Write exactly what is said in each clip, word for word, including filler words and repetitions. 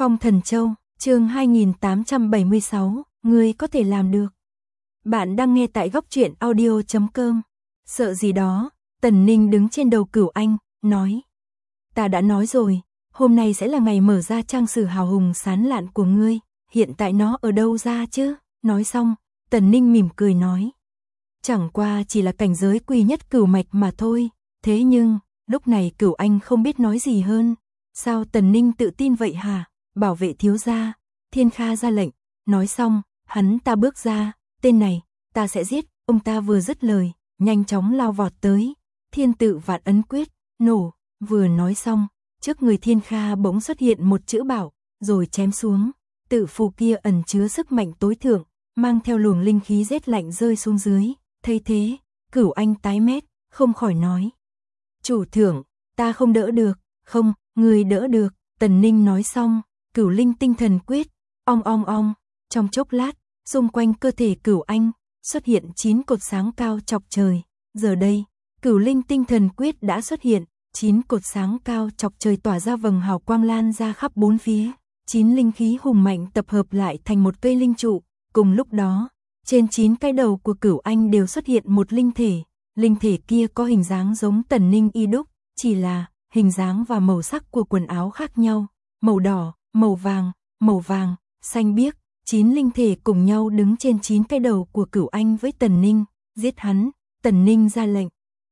Phong Thần Châu, chương hai nghìn tám trăm bảy mươi sáu, ngươi có thể làm được. Bạn đang nghe tại góc truyện audio chấm com. Sợ gì đó, Tần Ninh đứng trên đầu Cửu Anh, nói. Ta đã nói rồi, hôm nay sẽ là ngày mở ra trang sử hào hùng sán lạn của ngươi, hiện tại nó ở đâu ra chứ? Nói xong, Tần Ninh mỉm cười nói. Chẳng qua chỉ là cảnh giới quy nhất cửu mạch mà thôi, thế nhưng, lúc này Cửu Anh không biết nói gì hơn. Sao Tần Ninh tự tin vậy hả? Bảo vệ thiếu gia, Thiên Kha ra lệnh, nói xong, hắn ta bước ra, tên này, ta sẽ giết, ông ta vừa dứt lời, nhanh chóng lao vọt tới, thiên tự vạn ấn quyết, nổ, vừa nói xong, trước người Thiên Kha bỗng xuất hiện một chữ bảo, rồi chém xuống, tự phù kia ẩn chứa sức mạnh tối thượng, mang theo luồng linh khí rét lạnh rơi xuống dưới, thấy thế, Cửu Anh tái mét, không khỏi nói. Chủ thượng, ta không đỡ được, không, người đỡ được, Tần Ninh nói xong, Cửu Linh tinh thần quyết, ong ong ong, trong chốc lát, xung quanh cơ thể Cửu Anh, xuất hiện chín cột sáng cao chọc trời, giờ đây, Cửu Linh tinh thần quyết đã xuất hiện, chín cột sáng cao chọc trời tỏa ra vầng hào quang lan ra khắp bốn phía, chín linh khí hùng mạnh tập hợp lại thành một cây linh trụ, cùng lúc đó, trên chín cái đầu của Cửu Anh đều xuất hiện một linh thể, linh thể kia có hình dáng giống Tần Ninh y đúc, chỉ là hình dáng và màu sắc của quần áo khác nhau, màu đỏ, màu vàng, màu vàng, xanh biếc, chín linh thể cùng nhau đứng trên chín cái đầu của Cửu Anh với Tần Ninh, giết hắn, Tần Ninh ra lệnh.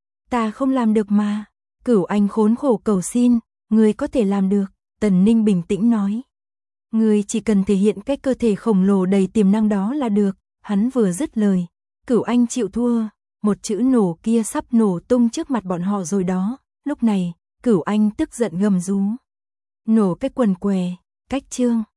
Ta không làm được mà, Cửu Anh khốn khổ cầu xin, ngươi có thể làm được, Tần Ninh bình tĩnh nói. Ngươi chỉ cần thể hiện cái cơ thể khổng lồ đầy tiềm năng đó là được, hắn vừa dứt lời, Cửu Anh chịu thua, một chữ nổ kia sắp nổ tung trước mặt bọn họ rồi đó, lúc này, Cửu Anh tức giận gầm rú. Nổ cái quần què, cách chương.